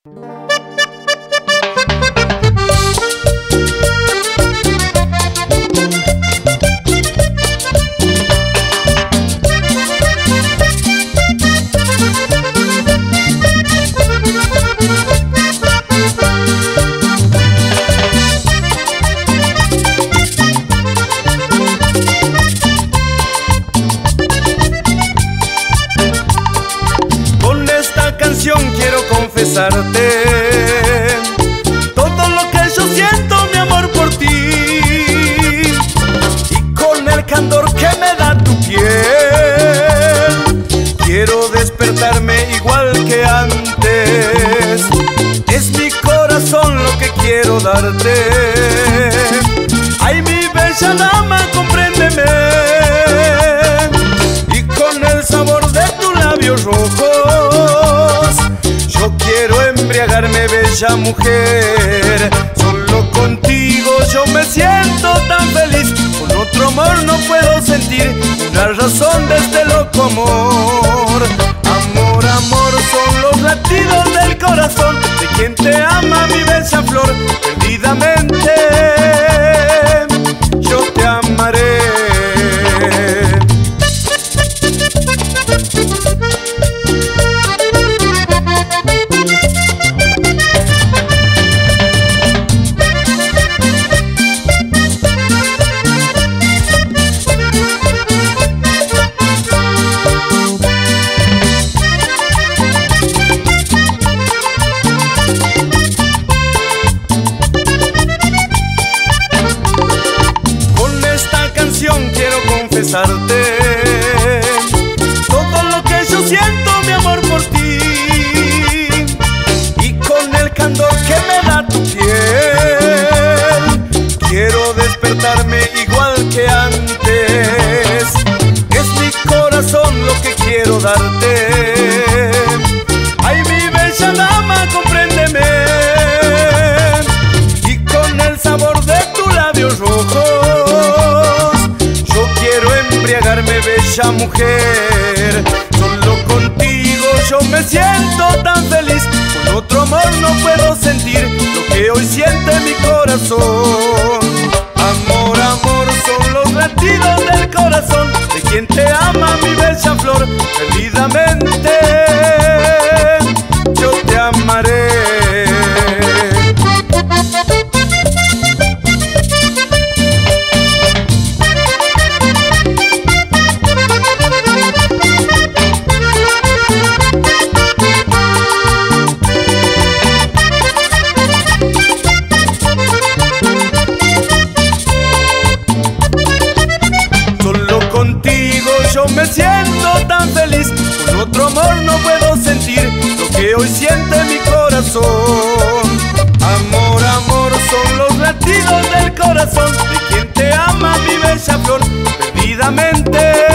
Quiero confesarte todo lo que yo siento, mi amor, por ti, y con el candor que me da tu piel quiero despertarme igual que antes. Es mi corazón lo que quiero darte. Ay, mi bella dama, compréndeme, y con el sabor de tus labios rojos yo quiero embriagarme, bella mujer. Solo contigo yo me siento tan feliz. Con otro amor no puedo sentir una razón de este loco amor. Amor, amor, son los latidos del corazón de quien te ama, mi bella flor. Perdidamente yo te amaré. Quiero confesarte todo lo que yo siento, mi amor, por ti, y con el candor que me da tu piel quiero despertarme igual que antes. Es mi corazón lo que quiero darte. Ay, mi bella dama, compréndeme, y con el sabor de tus labios rojos quiero embriagarme, bella mujer. Solo contigo yo me siento tan feliz. Con otro amor no puedo sentir lo que hoy siente mi corazón. Amor, amor, son los latidos del corazón de quien te ama, mi bella flor. Perdidamente yo te amaré. Contigo yo me siento tan feliz. Con otro amor no puedo sentir lo que hoy siente mi corazón. Amor, amor, son los latidos del corazón de quien te ama, mi bella flor. Perdidamente